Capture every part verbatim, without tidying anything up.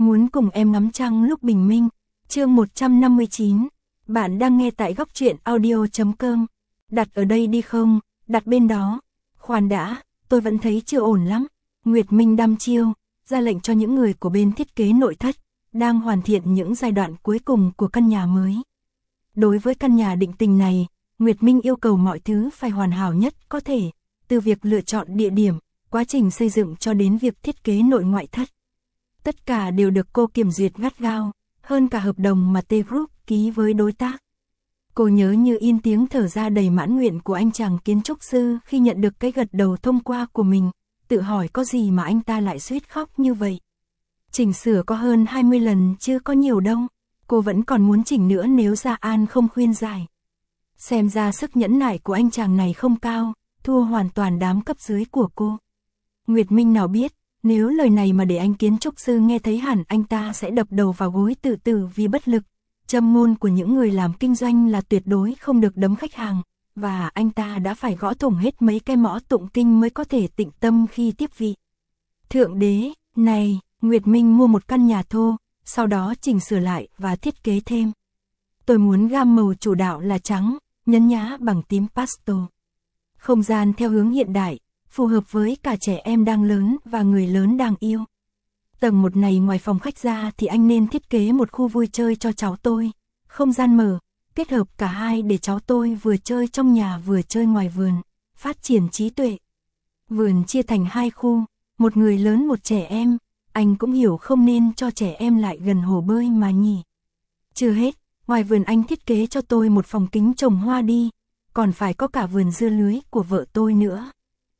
Muốn cùng em ngắm trăng lúc bình minh. Chương một trăm năm mươi chín. Bạn đang nghe tại góc truyện audio chấm com. Đặt ở đây đi không? Đặt bên đó. Khoan đã, tôi vẫn thấy chưa ổn lắm. Nguyệt Minh đăm chiêu, ra lệnh cho những người của bên thiết kế nội thất, đang hoàn thiện những giai đoạn cuối cùng của căn nhà mới. Đối với căn nhà định tình này, Nguyệt Minh yêu cầu mọi thứ phải hoàn hảo nhất có thể, từ việc lựa chọn địa điểm, quá trình xây dựng cho đến việc thiết kế nội ngoại thất. Tất cả đều được cô kiểm duyệt gắt gao, hơn cả hợp đồng mà T Group ký với đối tác. Cô nhớ như in tiếng thở ra đầy mãn nguyện của anh chàng kiến trúc sư khi nhận được cái gật đầu thông qua của mình, tự hỏi có gì mà anh ta lại suýt khóc như vậy. Chỉnh sửa có hơn hai mươi lần chứ có nhiều đâu, cô vẫn còn muốn chỉnh nữa nếu Gia An không khuyên giải. Xem ra sức nhẫn nại của anh chàng này không cao, thua hoàn toàn đám cấp dưới của cô. Nguyệt Minh nào biết, nếu lời này mà để anh kiến trúc sư nghe thấy hẳn anh ta sẽ đập đầu vào gối tự tử vì bất lực. Châm ngôn của những người làm kinh doanh là tuyệt đối không được đấm khách hàng, và anh ta đã phải gõ thủng hết mấy cái mõ tụng kinh mới có thể tịnh tâm khi tiếp vị. Thượng đế, này, Nguyệt Minh mua một căn nhà thô, sau đó chỉnh sửa lại và thiết kế thêm. Tôi muốn gam màu chủ đạo là trắng, nhấn nhá bằng tím pastel. Không gian theo hướng hiện đại, phù hợp với cả trẻ em đang lớn và người lớn đang yêu. Tầng một này ngoài phòng khách ra thì anh nên thiết kế một khu vui chơi cho cháu tôi, không gian mở, kết hợp cả hai để cháu tôi vừa chơi trong nhà vừa chơi ngoài vườn, phát triển trí tuệ. Vườn chia thành hai khu, một người lớn một trẻ em, anh cũng hiểu không nên cho trẻ em lại gần hồ bơi mà nhỉ. Chưa hết, ngoài vườn anh thiết kế cho tôi một phòng kính trồng hoa đi, còn phải có cả vườn dưa lưới của vợ tôi nữa.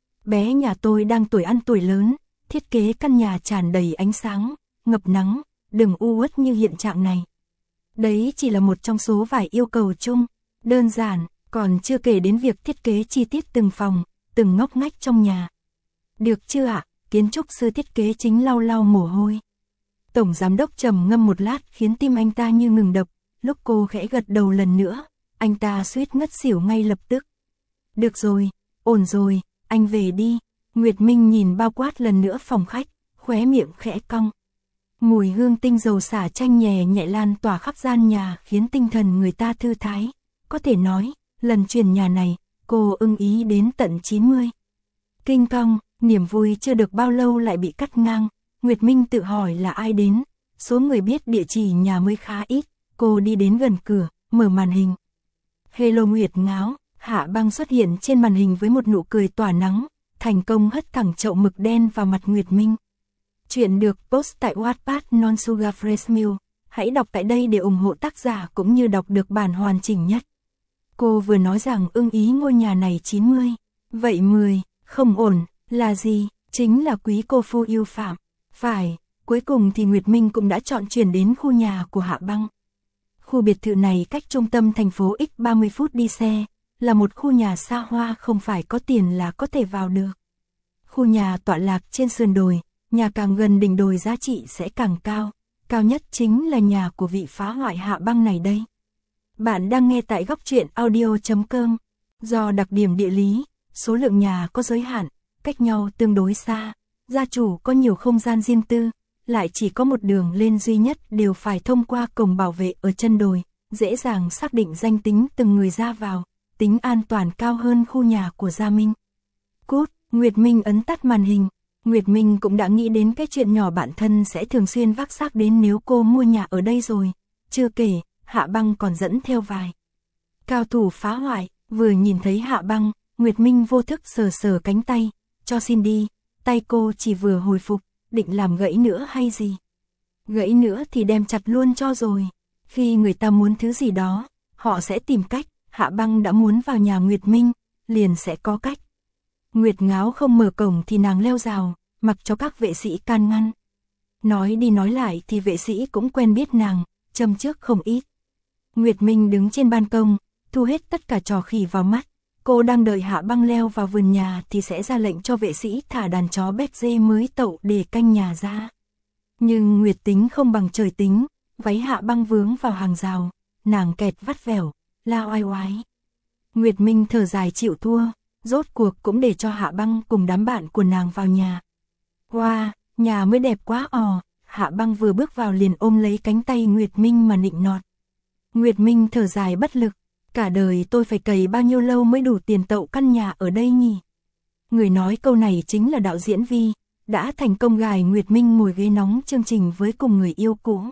Bé nhà tôi đang tuổi ăn tuổi lớn, thiết kế căn nhà tràn đầy ánh sáng, ngập nắng, đừng u uất như hiện trạng này. Đấy chỉ là một trong số vài yêu cầu chung, đơn giản, còn chưa kể đến việc thiết kế chi tiết từng phòng, từng ngóc ngách trong nhà. Được chưa ạ? Kiến trúc sư thiết kế chính lau lau mồ hôi. Tổng giám đốc trầm ngâm một lát khiến tim anh ta như ngừng đập, lúc cô khẽ gật đầu lần nữa, anh ta suýt ngất xỉu ngay lập tức. Được rồi, ổn rồi, anh về đi. Nguyệt Minh nhìn bao quát lần nữa phòng khách, khóe miệng khẽ cong. Mùi hương tinh dầu xả chanh nhẹ nhẹ lan tỏa khắp gian nhà khiến tinh thần người ta thư thái. Có thể nói, lần chuyển nhà này, cô ưng ý đến tận chín mươi. Kinh cong, niềm vui chưa được bao lâu lại bị cắt ngang. Nguyệt Minh tự hỏi là ai đến. Số người biết địa chỉ nhà mới khá ít. Cô đi đến gần cửa, mở màn hình. Hello Nguyệt Ngáo, Hạ Băng xuất hiện trên màn hình với một nụ cười tỏa nắng. Thành công hất thẳng chậu mực đen vào mặt Nguyệt Minh. Chuyện được post tại Wattpad Non Sugar Fresh Milk. Hãy đọc tại đây để ủng hộ tác giả cũng như đọc được bản hoàn chỉnh nhất. Cô vừa nói rằng ưng ý ngôi nhà này chín mươi. Vậy mười, không ổn, là gì? Chính là quý cô phu yêu phạm. Phải, cuối cùng thì Nguyệt Minh cũng đã chọn chuyển đến khu nhà của Hạ Băng. Khu biệt thự này cách trung tâm thành phố x ba mươi phút đi xe. Là một khu nhà xa hoa không phải có tiền là có thể vào được. Khu nhà tọa lạc trên sườn đồi, nhà càng gần đỉnh đồi giá trị sẽ càng cao. Cao nhất chính là nhà của vị phá hoại Hạ Băng này đây. Bạn đang nghe tại góc truyện audio chấm com. Do đặc điểm địa lý, số lượng nhà có giới hạn, cách nhau tương đối xa, gia chủ có nhiều không gian riêng tư, lại chỉ có một đường lên duy nhất đều phải thông qua cổng bảo vệ ở chân đồi, dễ dàng xác định danh tính từng người ra vào. Tính an toàn cao hơn khu nhà của Gia Minh. Cút, Nguyệt Minh ấn tắt màn hình. Nguyệt Minh cũng đã nghĩ đến cái chuyện nhỏ bản thân sẽ thường xuyên vác xác đến nếu cô mua nhà ở đây rồi. Chưa kể, Hạ Băng còn dẫn theo vài cao thủ phá hoại. Vừa nhìn thấy Hạ Băng, Nguyệt Minh vô thức sờ sờ cánh tay. Cho xin đi, tay cô chỉ vừa hồi phục, định làm gãy nữa hay gì? Gãy nữa thì đem chặt luôn cho rồi. Khi người ta muốn thứ gì đó, họ sẽ tìm cách. Hạ Băng đã muốn vào nhà Nguyệt Minh, liền sẽ có cách. Nguyệt Ngáo không mở cổng thì nàng leo rào, mặc cho các vệ sĩ can ngăn. Nói đi nói lại thì vệ sĩ cũng quen biết nàng, châm trước không ít. Nguyệt Minh đứng trên ban công, thu hết tất cả trò khỉ vào mắt. Cô đang đợi Hạ Băng leo vào vườn nhà thì sẽ ra lệnh cho vệ sĩ thả đàn chó béc dê mới tậu để canh nhà ra. Nhưng Nguyệt tính không bằng trời tính, váy Hạ Băng vướng vào hàng rào, nàng kẹt vắt vẻo. La oai oái. Nguyệt Minh thở dài chịu thua, rốt cuộc cũng để cho Hạ Băng cùng đám bạn của nàng vào nhà. Wow, nhà mới đẹp quá ò, Hạ Băng vừa bước vào liền ôm lấy cánh tay Nguyệt Minh mà nịnh nọt. Nguyệt Minh thở dài bất lực, cả đời tôi phải cày bao nhiêu lâu mới đủ tiền tậu căn nhà ở đây nhỉ? Người nói câu này chính là đạo diễn Vi, đã thành công gài Nguyệt Minh ngồi ghế nóng chương trình với cùng người yêu cũ.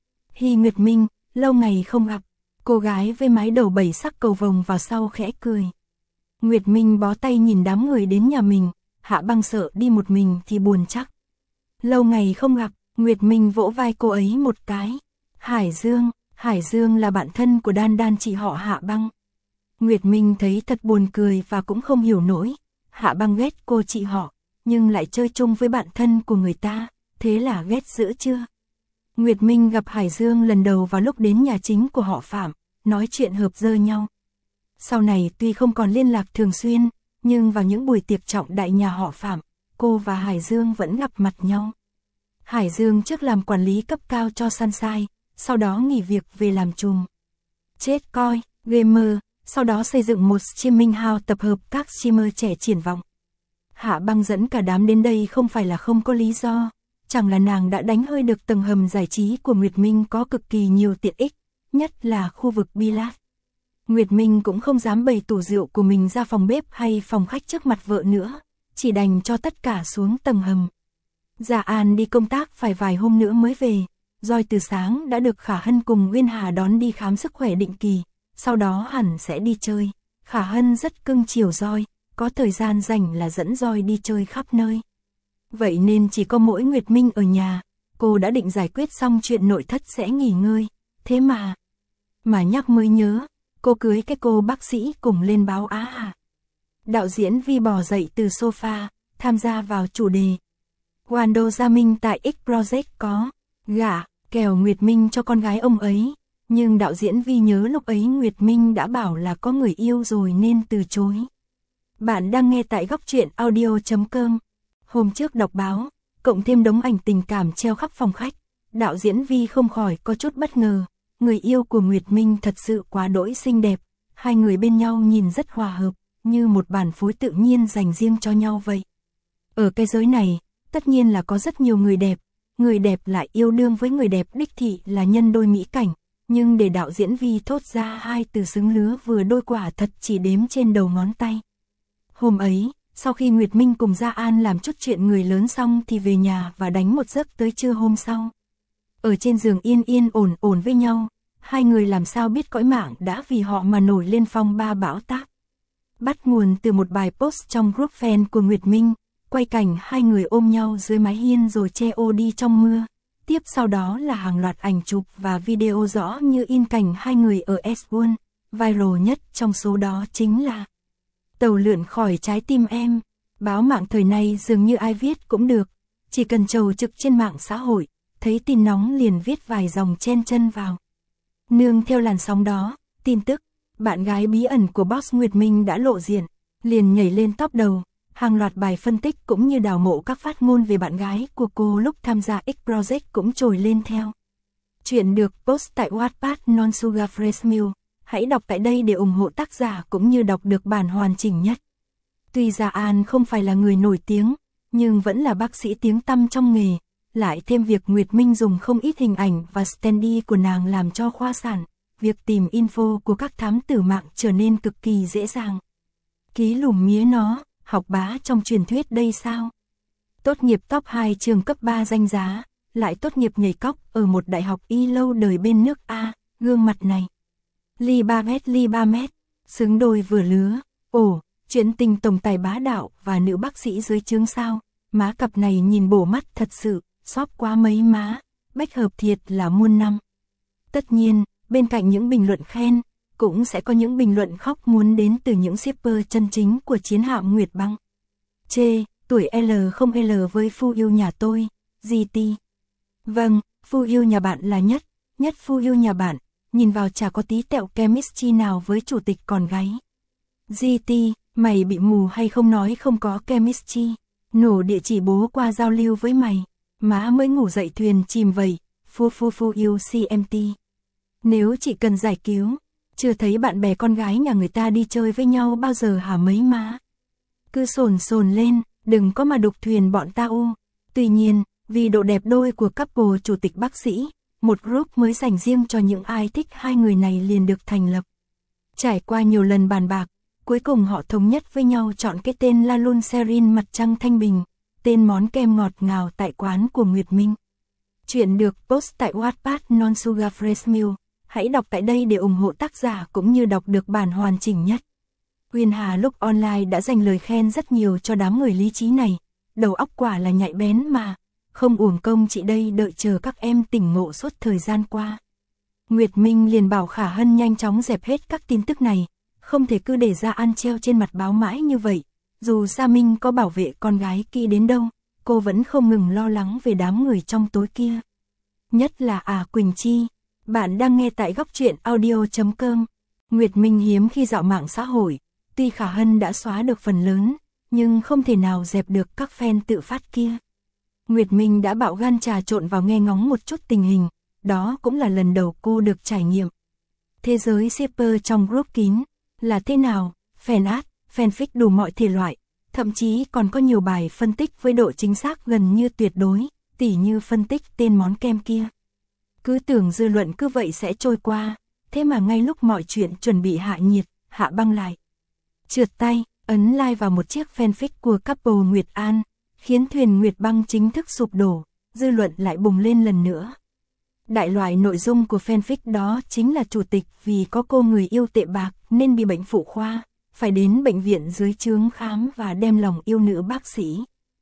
Hi Nguyệt Minh, lâu ngày không gặp, cô gái với mái đầu bảy sắc cầu vồng vào sau khẽ cười. Nguyệt Minh bó tay nhìn đám người đến nhà mình, Hạ Băng sợ đi một mình thì buồn chắc. Lâu ngày không gặp, Nguyệt Minh vỗ vai cô ấy một cái. Hải Dương, Hải Dương là bạn thân của Đan Đan chị họ Hạ Băng. Nguyệt Minh thấy thật buồn cười và cũng không hiểu nổi. Hạ Băng ghét cô chị họ, nhưng lại chơi chung với bạn thân của người ta, thế là ghét dữ chưa? Nguyệt Minh gặp Hải Dương lần đầu vào lúc đến nhà chính của họ Phạm, nói chuyện hợp dơ nhau. Sau này tuy không còn liên lạc thường xuyên, nhưng vào những buổi tiệc trọng đại nhà họ Phạm, cô và Hải Dương vẫn gặp mặt nhau. Hải Dương trước làm quản lý cấp cao cho Sunshine, sau đó nghỉ việc về làm trùm. Chết coi, gamer, sau đó xây dựng một streaming house tập hợp các streamer trẻ triển vọng. Hạ Băng dẫn cả đám đến đây không phải là không có lý do, chẳng là nàng đã đánh hơi được tầng hầm giải trí của Nguyệt Minh có cực kỳ nhiều tiện ích, nhất là khu vực Pilates. Nguyệt Minh cũng không dám bày tủ rượu của mình ra phòng bếp hay phòng khách trước mặt vợ nữa, chỉ đành cho tất cả xuống tầng hầm. Dạ An đi công tác phải vài hôm nữa mới về, Joy từ sáng đã được Khả Hân cùng Nguyên Hà đón đi khám sức khỏe định kỳ, sau đó hẳn sẽ đi chơi. Khả Hân rất cưng chiều Joy, có thời gian rảnh là dẫn Joy đi chơi khắp nơi. Vậy nên chỉ có mỗi Nguyệt Minh ở nhà, cô đã định giải quyết xong chuyện nội thất sẽ nghỉ ngơi, thế mà... Mà nhắc mới nhớ, cô cưới cái cô bác sĩ cùng lên báo Á à. Đạo diễn Vi bò dậy từ sofa, tham gia vào chủ đề. Wando Gia Minh tại X Project có gả kèo Nguyệt Minh cho con gái ông ấy, nhưng đạo diễn Vi nhớ lúc ấy Nguyệt Minh đã bảo là có người yêu rồi nên từ chối. Bạn đang nghe tại góc truyện audio chấm com. Hôm trước đọc báo, cộng thêm đống ảnh tình cảm treo khắp phòng khách, đạo diễn Vi không khỏi có chút bất ngờ. Người yêu của Nguyệt Minh thật sự quá đỗi xinh đẹp, hai người bên nhau nhìn rất hòa hợp, như một bản phối tự nhiên dành riêng cho nhau vậy. Ở cái giới này, tất nhiên là có rất nhiều người đẹp, người đẹp lại yêu đương với người đẹp đích thị là nhân đôi mỹ cảnh, nhưng để đạo diễn Vi thốt ra hai từ xứng lứa vừa đôi quả thật chỉ đếm trên đầu ngón tay. Hôm ấy, sau khi Nguyệt Minh cùng Gia An làm chút chuyện người lớn xong thì về nhà và đánh một giấc tới trưa hôm sau. Ở trên giường yên yên ổn ổn với nhau, hai người làm sao biết cõi mạng đã vì họ mà nổi lên phong ba bão táp. Bắt nguồn từ một bài post trong group fan của Nguyệt Minh, quay cảnh hai người ôm nhau dưới mái hiên rồi che ô đi trong mưa. Tiếp sau đó là hàng loạt ảnh chụp và video rõ như in cảnh hai người ở ét một, viral nhất trong số đó chính là tàu lượn khỏi trái tim em. Báo mạng thời nay dường như ai viết cũng được, chỉ cần trầu trực trên mạng xã hội, thấy tin nóng liền viết vài dòng chen chân vào. Nương theo làn sóng đó, tin tức, bạn gái bí ẩn của boss Nguyệt Minh đã lộ diện, liền nhảy lên top đầu, hàng loạt bài phân tích cũng như đào mộ các phát ngôn về bạn gái của cô lúc tham gia X Project cũng trồi lên theo. Chuyện được post tại Wattpad Non Sugar Fresh Milk, hãy đọc tại đây để ủng hộ tác giả cũng như đọc được bản hoàn chỉnh nhất. Tuy Gia An không phải là người nổi tiếng, nhưng vẫn là bác sĩ tiếng tăm trong nghề. Lại thêm việc Nguyệt Minh dùng không ít hình ảnh và standee của nàng làm cho khoa sản, việc tìm info của các thám tử mạng trở nên cực kỳ dễ dàng. Ký lùm mía nó, học bá trong truyền thuyết đây sao? Tốt nghiệp top hai trường cấp ba danh giá, lại tốt nghiệp nhảy cóc ở một đại học y lâu đời bên nước A, gương mặt này. Ly ba mét ly ba mét, xứng đôi vừa lứa, ồ, chuyện tình tổng tài bá đạo và nữ bác sĩ dưới trướng sao, má cặp này nhìn bổ mắt thật sự. Xóp quá mấy má, bách hợp thiệt là muôn năm. Tất nhiên, bên cạnh những bình luận khen, cũng sẽ có những bình luận khóc muốn đến từ những shipper chân chính của chiến hạm Nguyệt Băng. Chê, tuổi L không L với phu yêu nhà tôi, giê tê. Vâng, phu yêu nhà bạn là nhất, nhất phu yêu nhà bạn, nhìn vào chả có tí tẹo chemistry nào với chủ tịch con gái. giê tê, mày bị mù hay không nói không có chemistry, nổ địa chỉ bố qua giao lưu với mày. Má mới ngủ dậy thuyền chìm vậy, phu phu phu yêu xê em tê. Nếu chỉ cần giải cứu, chưa thấy bạn bè con gái nhà người ta đi chơi với nhau bao giờ hả mấy má. Cứ sồn sồn lên, đừng có mà đục thuyền bọn ta u. Tuy nhiên, Vì độ đẹp đôi của couple chủ tịch bác sĩ, một group mới dành riêng cho những ai thích hai người này liền được thành lập. Trải qua nhiều lần bàn bạc, cuối cùng họ thống nhất với nhau chọn cái tên La Lune Serin mặt trăng thanh bình, tên món kem ngọt ngào tại quán của Nguyệt Minh. Chuyện được post tại Wattpad Non Sugar Fresh Milk. Hãy đọc tại đây để ủng hộ tác giả cũng như đọc được bản hoàn chỉnh nhất. Uyên Hà lúc online đã dành lời khen rất nhiều cho đám người lý trí này. Đầu óc quả là nhạy bén mà. Không uổng công chị đây đợi chờ các em tỉnh ngộ suốt thời gian qua. Nguyệt Minh liền bảo Khả Hân nhanh chóng dẹp hết các tin tức này. Không thể cứ để ra ăn treo trên mặt báo mãi như vậy. Dù Sa Minh có bảo vệ con gái kia đến đâu, cô vẫn không ngừng lo lắng về đám người trong tối kia. Nhất là à Quỳnh Chi. Bạn đang nghe tại góc truyện audio chấm com. Nguyệt Minh hiếm khi dạo mạng xã hội. Tuy Khả Hân đã xóa được phần lớn, nhưng không thể nào dẹp được các fan tự phát kia. Nguyệt Minh đã bạo gan trà trộn vào nghe ngóng một chút tình hình. Đó cũng là lần đầu cô được trải nghiệm. Thế giới shipper trong group kín là thế nào? Fan art, fanfic đủ mọi thể loại. Thậm chí còn có nhiều bài phân tích với độ chính xác gần như tuyệt đối, tỉ như phân tích tên món kem kia. Cứ tưởng dư luận cứ vậy sẽ trôi qua, thế mà ngay lúc mọi chuyện chuẩn bị hạ nhiệt, Hạ Băng lại trượt tay, ấn like vào một chiếc fanfic của couple Nguyệt An, khiến thuyền Nguyệt Băng chính thức sụp đổ, dư luận lại bùng lên lần nữa. Đại loại nội dung của fanfic đó chính là chủ tịch vì có cô người yêu tệ bạc nên bị bệnh phụ khoa, phải đến bệnh viện dưới trướng khám và đem lòng yêu nữ bác sĩ.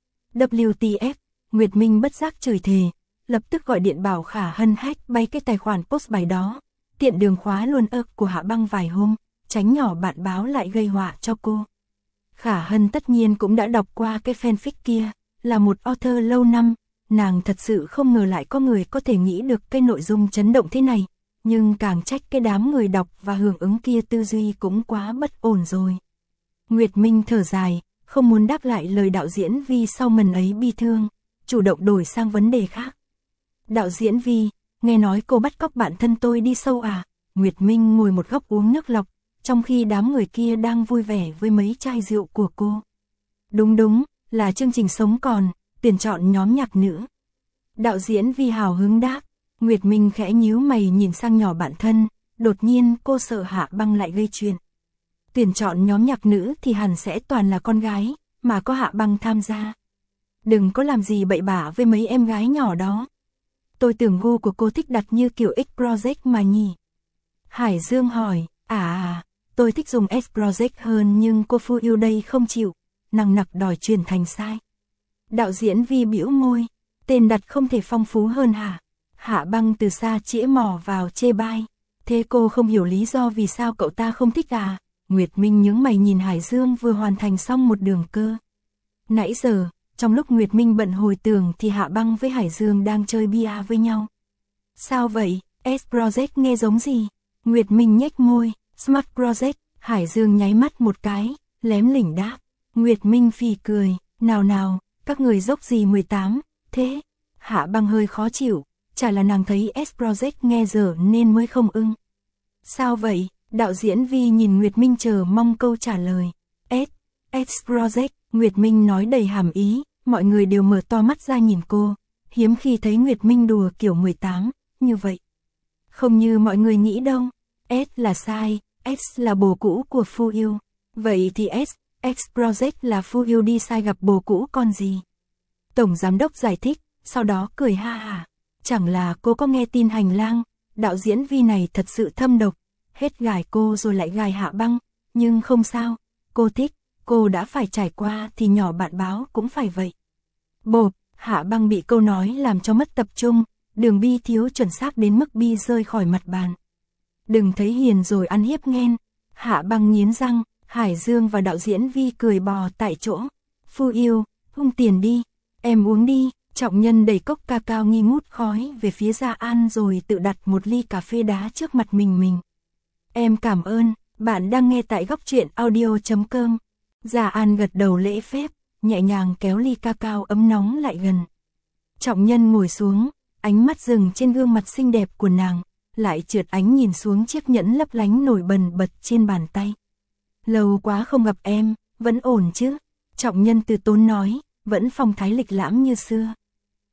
W T F, Nguyệt Minh bất giác chửi thề, lập tức gọi điện bảo Khả Hân hack bay cái tài khoản post bài đó, tiện đường khóa luôn ức của Hạ Băng vài hôm, tránh nhỏ bạn báo lại gây họa cho cô. Khả Hân tất nhiên cũng đã đọc qua cái fanfic kia, là một author lâu năm, nàng thật sự không ngờ lại có người có thể nghĩ được cái nội dung chấn động thế này, nhưng càng trách cái đám người đọc và hưởng ứng kia tư duy cũng quá bất ổn rồi. Nguyệt Minh thở dài, không muốn đáp lại lời đạo diễn Vi sau mần ấy bi thương, chủ động đổi sang vấn đề khác. Đạo diễn Vi, nghe nói cô bắt cóc bạn thân tôi đi sâu à? Nguyệt Minh ngồi một góc uống nước lọc, trong khi đám người kia đang vui vẻ với mấy chai rượu của cô. Đúng đúng, là chương trình Sống Còn, tuyển chọn nhóm nhạc nữ. Đạo diễn Vi hào hứng đáp. Nguyệt Minh khẽ nhíu mày nhìn sang nhỏ bạn thân, đột nhiên cô sợ Hạ Băng lại gây chuyện. Tuyển chọn nhóm nhạc nữ thì hẳn sẽ toàn là con gái, mà có Hạ Băng tham gia. Đừng có làm gì bậy bạ với mấy em gái nhỏ đó. Tôi tưởng gu của cô thích đặt như kiểu X-Project mà nhỉ. Hải Dương hỏi, à à, tôi thích dùng S-Project hơn nhưng cô Phu yêu đây không chịu, nằng nặc đòi chuyển thành sai. Đạo diễn Vi bĩu môi, tên đặt không thể phong phú hơn hả? Hạ Băng từ xa chĩa mỏ vào chê bai. Thế cô không hiểu lý do vì sao cậu ta không thích à? Nguyệt Minh nhướng mày nhìn Hải Dương vừa hoàn thành xong một đường cơ. Nãy giờ, trong lúc Nguyệt Minh bận hồi tưởng thì Hạ Băng với Hải Dương đang chơi bia với nhau. Sao vậy? S-Project nghe giống gì? Nguyệt Minh nhếch môi. Smart Project. Hải Dương nháy mắt một cái, lém lỉnh đáp. Nguyệt Minh phì cười. Nào nào, các người dốc gì mười tám, thế? Hạ Băng hơi khó chịu. Chả là nàng thấy S-Project nghe dở nên mới không ưng. Sao vậy? Đạo diễn Vi nhìn Nguyệt Minh chờ mong câu trả lời. S, S-Project, Nguyệt Minh nói đầy hàm ý, mọi người đều mở to mắt ra nhìn cô, hiếm khi thấy Nguyệt Minh đùa kiểu mười tám, như vậy. Không như mọi người nghĩ đâu, S là sai, S là bồ cũ của Phu Yêu. Vậy thì S, S-Project là Phu Yêu đi sai gặp bồ cũ con gì? Tổng giám đốc giải thích, sau đó cười ha hả. Chẳng là cô có nghe tin hành lang, đạo diễn Vi này thật sự thâm độc, hết gài cô rồi lại gài Hạ Băng, nhưng không sao, cô thích, cô đã phải trải qua thì nhỏ bạn báo cũng phải vậy. Bộp, Hạ Băng bị câu nói làm cho mất tập trung, đường bi thiếu chuẩn xác đến mức bi rơi khỏi mặt bàn. Đừng thấy hiền rồi ăn hiếp nghen, Hạ Băng nghiến răng, Hải Dương và đạo diễn Vi cười bò tại chỗ. Phu Yêu, hung tiền đi, em uống đi. Trọng Nhân đẩy cốc ca cao nghi ngút khói về phía Gia An rồi tự đặt một ly cà phê đá trước mặt mình mình. Em cảm ơn, bạn đang nghe tại góc truyện audio chấm com. Gia An gật đầu lễ phép, nhẹ nhàng kéo ly ca cao ấm nóng lại gần. Trọng Nhân ngồi xuống, ánh mắt dừng trên gương mặt xinh đẹp của nàng, lại trượt ánh nhìn xuống chiếc nhẫn lấp lánh nổi bần bật trên bàn tay. Lâu quá không gặp em, vẫn ổn chứ? Trọng Nhân từ tốn nói, vẫn phong thái lịch lãm như xưa.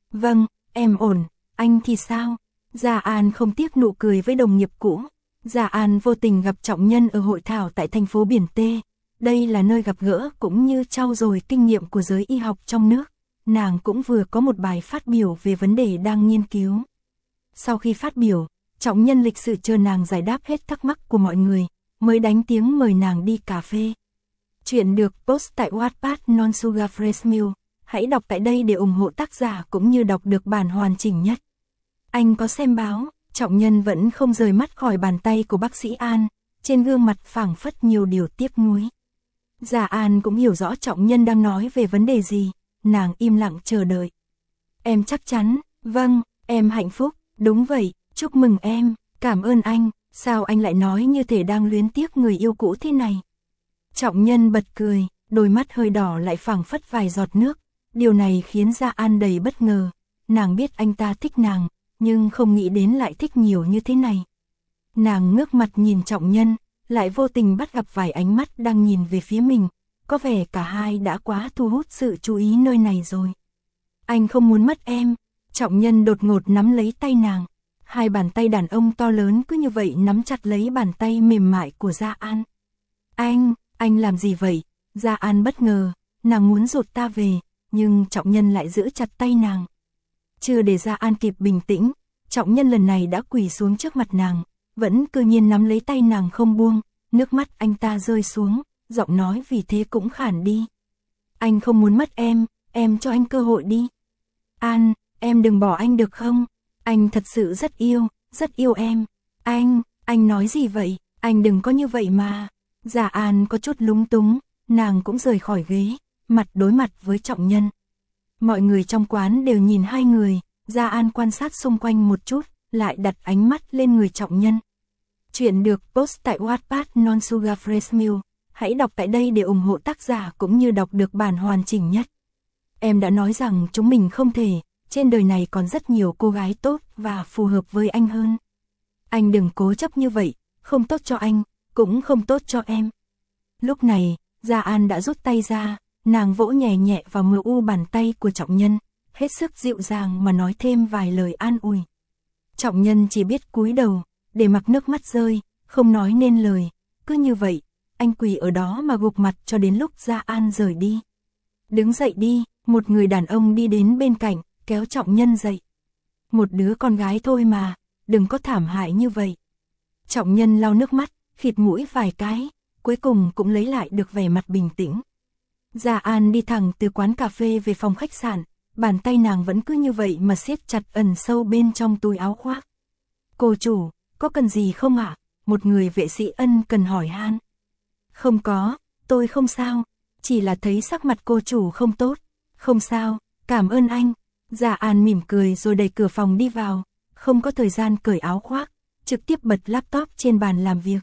Vâng, em ổn, anh thì sao? Gia An không tiếc nụ cười với đồng nghiệp cũ. Gia An vô tình gặp Trọng Nhân ở hội thảo tại thành phố Biển Tê. Đây là nơi gặp gỡ cũng như trau dồi kinh nghiệm của giới y học trong nước. Nàng cũng vừa có một bài phát biểu về vấn đề đang nghiên cứu. Sau khi phát biểu, Trọng Nhân lịch sự chờ nàng giải đáp hết thắc mắc của mọi người, mới đánh tiếng mời nàng đi cà phê. Chuyện được post tại Wattpad Non Sugar Fresh Milk. Hãy đọc tại đây để ủng hộ tác giả cũng như đọc được bản hoàn chỉnh nhất. Anh có xem báo, Trọng Nhân vẫn không rời mắt khỏi bàn tay của bác sĩ An, trên gương mặt phảng phất nhiều điều tiếc nuối. Gia An cũng hiểu rõ Trọng Nhân đang nói về vấn đề gì, nàng im lặng chờ đợi. Em chắc chắn, vâng, em hạnh phúc, đúng vậy, chúc mừng em, cảm ơn anh, sao anh lại nói như thể đang luyến tiếc người yêu cũ thế này. Trọng Nhân bật cười, đôi mắt hơi đỏ lại phảng phất vài giọt nước, điều này khiến Gia An đầy bất ngờ, nàng biết anh ta thích nàng, nhưng không nghĩ đến lại thích nhiều như thế này. Nàng ngước mặt nhìn Trọng Nhân, lại vô tình bắt gặp vài ánh mắt đang nhìn về phía mình, có vẻ cả hai đã quá thu hút sự chú ý nơi này rồi. Anh không muốn mất em, Trọng Nhân đột ngột nắm lấy tay nàng, hai bàn tay đàn ông to lớn cứ như vậy nắm chặt lấy bàn tay mềm mại của Gia An. Anh, anh làm gì vậy? Gia An bất ngờ, nàng muốn rụt ta về, nhưng Trọng Nhân lại giữ chặt tay nàng. Chưa để Gia An kịp bình tĩnh, Trọng Nhân lần này đã quỳ xuống trước mặt nàng, vẫn cứ nhiên nắm lấy tay nàng không buông, nước mắt anh ta rơi xuống, giọng nói vì thế cũng khản đi. Anh không muốn mất em, em cho anh cơ hội đi. An, em đừng bỏ anh được không? Anh thật sự rất yêu, rất yêu em. Anh, anh nói gì vậy? Anh đừng có như vậy mà. Gia An có chút lúng túng, nàng cũng rời khỏi ghế, mặt đối mặt với Trọng Nhân. Mọi người trong quán đều nhìn hai người, Gia An quan sát xung quanh một chút, lại đặt ánh mắt lên người Trọng Nhân. Chuyện được post tại Wattpad Non Sugar Fresh Milk. Hãy đọc tại đây để ủng hộ tác giả cũng như đọc được bản hoàn chỉnh nhất. Em đã nói rằng chúng mình không thể, trên đời này còn rất nhiều cô gái tốt và phù hợp với anh hơn. Anh đừng cố chấp như vậy, không tốt cho anh, cũng không tốt cho em. Lúc này, Gia An đã rút tay ra, nàng vỗ nhẹ nhẹ vào mờ u bàn tay của Trọng Nhân, hết sức dịu dàng mà nói thêm vài lời an ủi. Trọng Nhân chỉ biết cúi đầu, để mặc nước mắt rơi, không nói nên lời, cứ như vậy, anh quỳ ở đó mà gục mặt cho đến lúc Gia An rời đi. Đứng dậy đi, một người đàn ông đi đến bên cạnh, kéo Trọng Nhân dậy. Một đứa con gái thôi mà, đừng có thảm hại như vậy. Trọng Nhân lau nước mắt, khịt mũi vài cái, cuối cùng cũng lấy lại được vẻ mặt bình tĩnh. Gia An đi thẳng từ quán cà phê về phòng khách sạn, bàn tay nàng vẫn cứ như vậy mà siết chặt ẩn sâu bên trong túi áo khoác. Cô chủ, có cần gì không ạ? Một người vệ sĩ ân cần hỏi han. Không có, tôi không sao, chỉ là thấy sắc mặt cô chủ không tốt. Không sao, cảm ơn anh. Gia An mỉm cười rồi đẩy cửa phòng đi vào, không có thời gian cởi áo khoác, trực tiếp bật laptop trên bàn làm việc.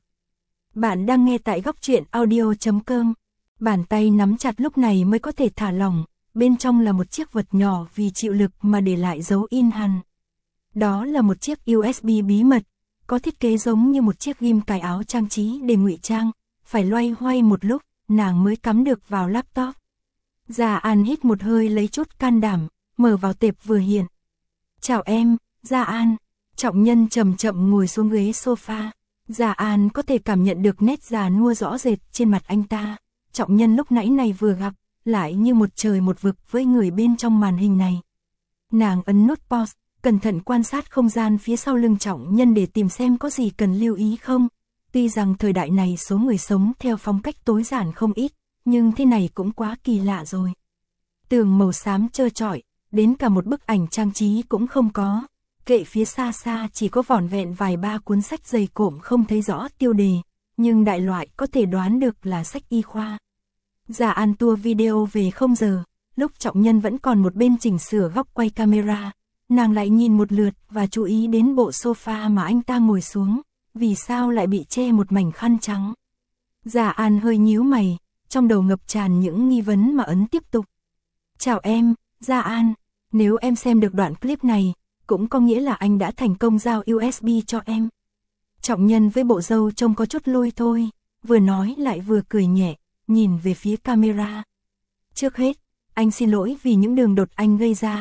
Bạn đang nghe tại góc truyện audio chấm com. Bàn tay nắm chặt lúc này mới có thể thả lỏng, bên trong là một chiếc vật nhỏ vì chịu lực mà để lại dấu in hằn. Đó là một chiếc u ét bê bí mật, có thiết kế giống như một chiếc ghim cài áo trang trí để ngụy trang, phải loay hoay một lúc, nàng mới cắm được vào laptop. Gia An hít một hơi lấy chút can đảm, mở vào tệp vừa hiện. Chào em, Gia An. Trọng Nhân chậm chậm ngồi xuống ghế sofa. Gia An có thể cảm nhận được nét già nua rõ rệt trên mặt anh ta. Trọng Nhân lúc nãy này vừa gặp, lại như một trời một vực với người bên trong màn hình này. Nàng ấn nút pause, cẩn thận quan sát không gian phía sau lưng Trọng Nhân để tìm xem có gì cần lưu ý không. Tuy rằng thời đại này số người sống theo phong cách tối giản không ít, nhưng thế này cũng quá kỳ lạ rồi. Tường màu xám trơ trọi, đến cả một bức ảnh trang trí cũng không có. Kệ phía xa xa chỉ có vỏn vẹn vài ba cuốn sách dày cộm không thấy rõ tiêu đề, nhưng đại loại có thể đoán được là sách y khoa. Gia An tua video về không giờ, lúc Trọng Nhân vẫn còn một bên chỉnh sửa góc quay camera, nàng lại nhìn một lượt và chú ý đến bộ sofa mà anh ta ngồi xuống, vì sao lại bị che một mảnh khăn trắng. Gia An hơi nhíu mày, trong đầu ngập tràn những nghi vấn mà ấn tiếp tục. Chào em, Gia An, nếu em xem được đoạn clip này, cũng có nghĩa là anh đã thành công giao u ét bê cho em. Trọng Nhân với bộ râu trông có chút lôi thôi, vừa nói lại vừa cười nhẹ, nhìn về phía camera. Trước hết, anh xin lỗi vì những đường đột anh gây ra,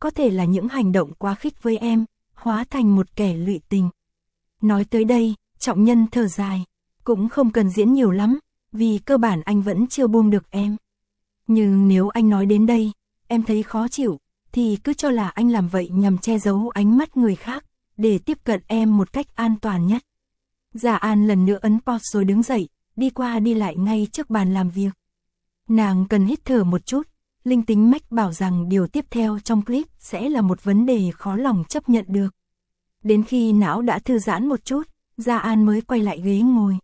có thể là những hành động quá khích với em, hóa thành một kẻ lụy tình. Nói tới đây, Trọng Nhân thở dài, cũng không cần diễn nhiều lắm, vì cơ bản anh vẫn chưa buông được em. Nhưng nếu anh nói đến đây, em thấy khó chịu, thì cứ cho là anh làm vậy nhằm che giấu ánh mắt người khác, để tiếp cận em một cách an toàn nhất. Dạ An lần nữa ấn pause rồi đứng dậy, đi qua đi lại ngay trước bàn làm việc. Nàng cần hít thở một chút, linh tính mách bảo rằng điều tiếp theo trong clip sẽ là một vấn đề khó lòng chấp nhận được. Đến khi não đã thư giãn một chút, Dạ An mới quay lại ghế ngồi.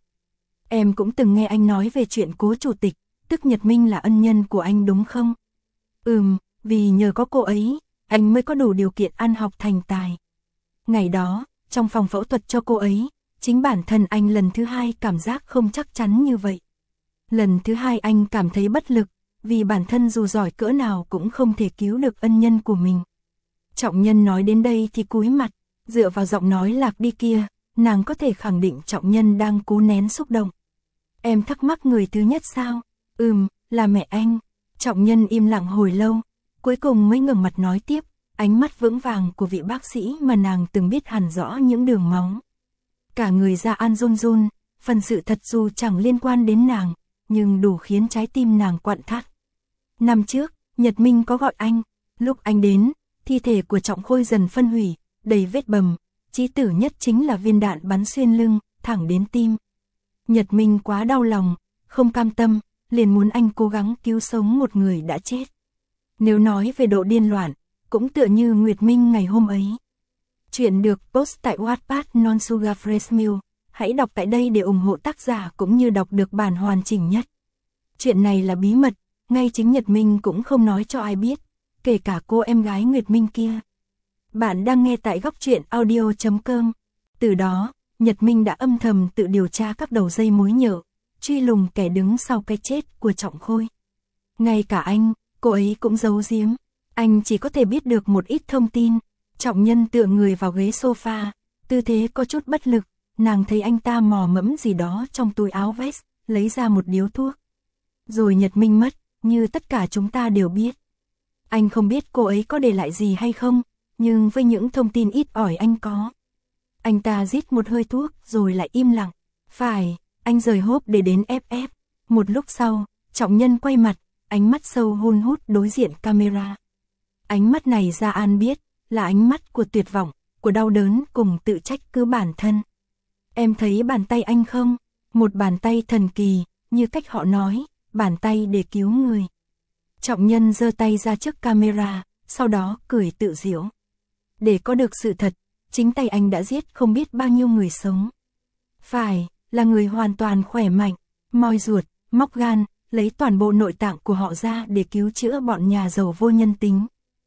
Em cũng từng nghe anh nói về chuyện Cố chủ tịch, tức Nhật Minh là ân nhân của anh đúng không? Ừm, vì nhờ có cô ấy, anh mới có đủ điều kiện ăn học thành tài. Ngày đó, trong phòng phẫu thuật cho cô ấy, chính bản thân anh lần thứ hai cảm giác không chắc chắn như vậy. Lần thứ hai anh cảm thấy bất lực, vì bản thân dù giỏi cỡ nào cũng không thể cứu được ân nhân của mình. Trọng Nhân nói đến đây thì cúi mặt, dựa vào giọng nói lạc đi kia, nàng có thể khẳng định Trọng Nhân đang cố nén xúc động. Em thắc mắc người thứ nhất sao? Ừm, là mẹ anh. Trọng Nhân im lặng hồi lâu, cuối cùng mới ngẩng mặt nói tiếp, ánh mắt vững vàng của vị bác sĩ mà nàng từng biết hẳn rõ những đường máu. Cả người Dạ An run run, phần sự thật dù chẳng liên quan đến nàng, nhưng đủ khiến trái tim nàng quặn thắt. Năm trước, Nhật Minh có gọi anh, lúc anh đến, thi thể của Trọng Khôi dần phân hủy, đầy vết bầm, chí tử nhất chính là viên đạn bắn xuyên lưng, thẳng đến tim. Nhật Minh quá đau lòng, không cam tâm, liền muốn anh cố gắng cứu sống một người đã chết. Nếu nói về độ điên loạn, cũng tựa như Nguyệt Minh ngày hôm ấy. Chuyện được post tại Wattpad Non Sugar Fresh Milk, hãy đọc tại đây để ủng hộ tác giả cũng như đọc được bản hoàn chỉnh nhất. Chuyện này là bí mật, ngay chính Nhật Minh cũng không nói cho ai biết, kể cả cô em gái Nguyệt Minh kia. Bạn đang nghe tại góc truyện audio chấm com. Từ đó, Nhật Minh đã âm thầm tự điều tra các đầu dây mối nhợ, truy lùng kẻ đứng sau cái chết của Trọng Khôi. Ngay cả anh, cô ấy cũng giấu giếm. Anh chỉ có thể biết được một ít thông tin. Trọng Nhân tựa người vào ghế sofa, tư thế có chút bất lực, nàng thấy anh ta mò mẫm gì đó trong túi áo vest, lấy ra một điếu thuốc. Rồi Nhật Minh mất, như tất cả chúng ta đều biết. Anh không biết cô ấy có để lại gì hay không, nhưng với những thông tin ít ỏi anh có. Anh ta rít một hơi thuốc rồi lại im lặng. Phải, anh rời hốp để đến ép ép. Một lúc sau, Trọng Nhân quay mặt, ánh mắt sâu hun hút đối diện camera. Ánh mắt này Dạ An biết, là ánh mắt của tuyệt vọng, của đau đớn cùng tự trách cứ bản thân. Em thấy bàn tay anh không? Một bàn tay thần kỳ, như cách họ nói, bàn tay để cứu người. Trọng Nhân giơ tay ra trước camera, sau đó cười tự giễu. Để có được sự thật, chính tay anh đã giết không biết bao nhiêu người sống. Phải, là người hoàn toàn khỏe mạnh, moi ruột, móc gan, lấy toàn bộ nội tạng của họ ra để cứu chữa bọn nhà giàu vô nhân tính.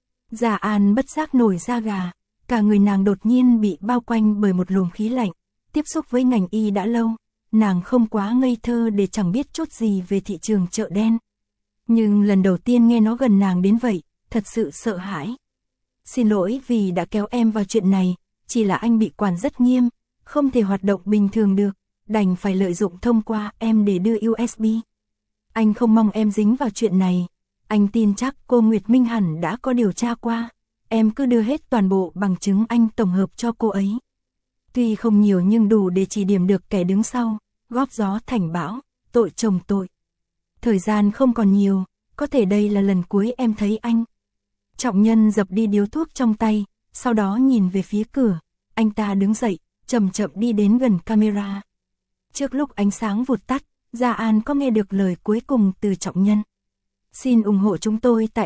Dạ An bất giác nổi da gà, cả người nàng đột nhiên bị bao quanh bởi một luồng khí lạnh. Tiếp xúc với ngành y đã lâu, nàng không quá ngây thơ để chẳng biết chút gì về thị trường chợ đen. Nhưng lần đầu tiên nghe nó gần nàng đến vậy, thật sự sợ hãi. Xin lỗi vì đã kéo em vào chuyện này, chỉ là anh bị quản rất nghiêm, không thể hoạt động bình thường được, đành phải lợi dụng thông qua em để đưa u ét bê. Anh không mong em dính vào chuyện này, anh tin chắc cô Nguyệt Minh hẳn đã có điều tra qua, em cứ đưa hết toàn bộ bằng chứng anh tổng hợp cho cô ấy. Tuy không nhiều nhưng đủ để chỉ điểm được kẻ đứng sau, góp gió thành bão, tội chồng tội. Thời gian không còn nhiều, có thể đây là lần cuối em thấy anh. Trọng Nhân dập đi điếu thuốc trong tay, sau đó nhìn về phía cửa, anh ta đứng dậy, chậm chậm đi đến gần camera. Trước lúc ánh sáng vụt tắt, Dạ An có nghe được lời cuối cùng từ Trọng Nhân. Xin ủng hộ chúng tôi tại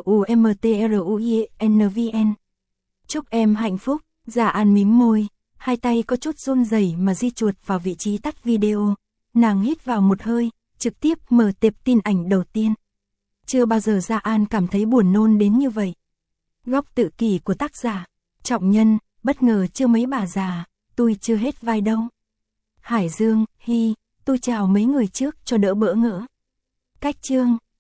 trumtruinvn. Chúc em hạnh phúc. Dạ An mím môi, hai tay có chút run rẩy mà di chuột vào vị trí tắt video. Nàng hít vào một hơi, trực tiếp mở tệp tin ảnh đầu tiên. Chưa bao giờ Dạ An cảm thấy buồn nôn đến như vậy. Góc tự kỷ của tác giả. Trọng Nhân, bất ngờ chưa mấy bà già, tôi chưa hết vai đâu. Hải Dương, Hy, tôi chào mấy người trước cho đỡ bỡ ngỡ. Cách chương.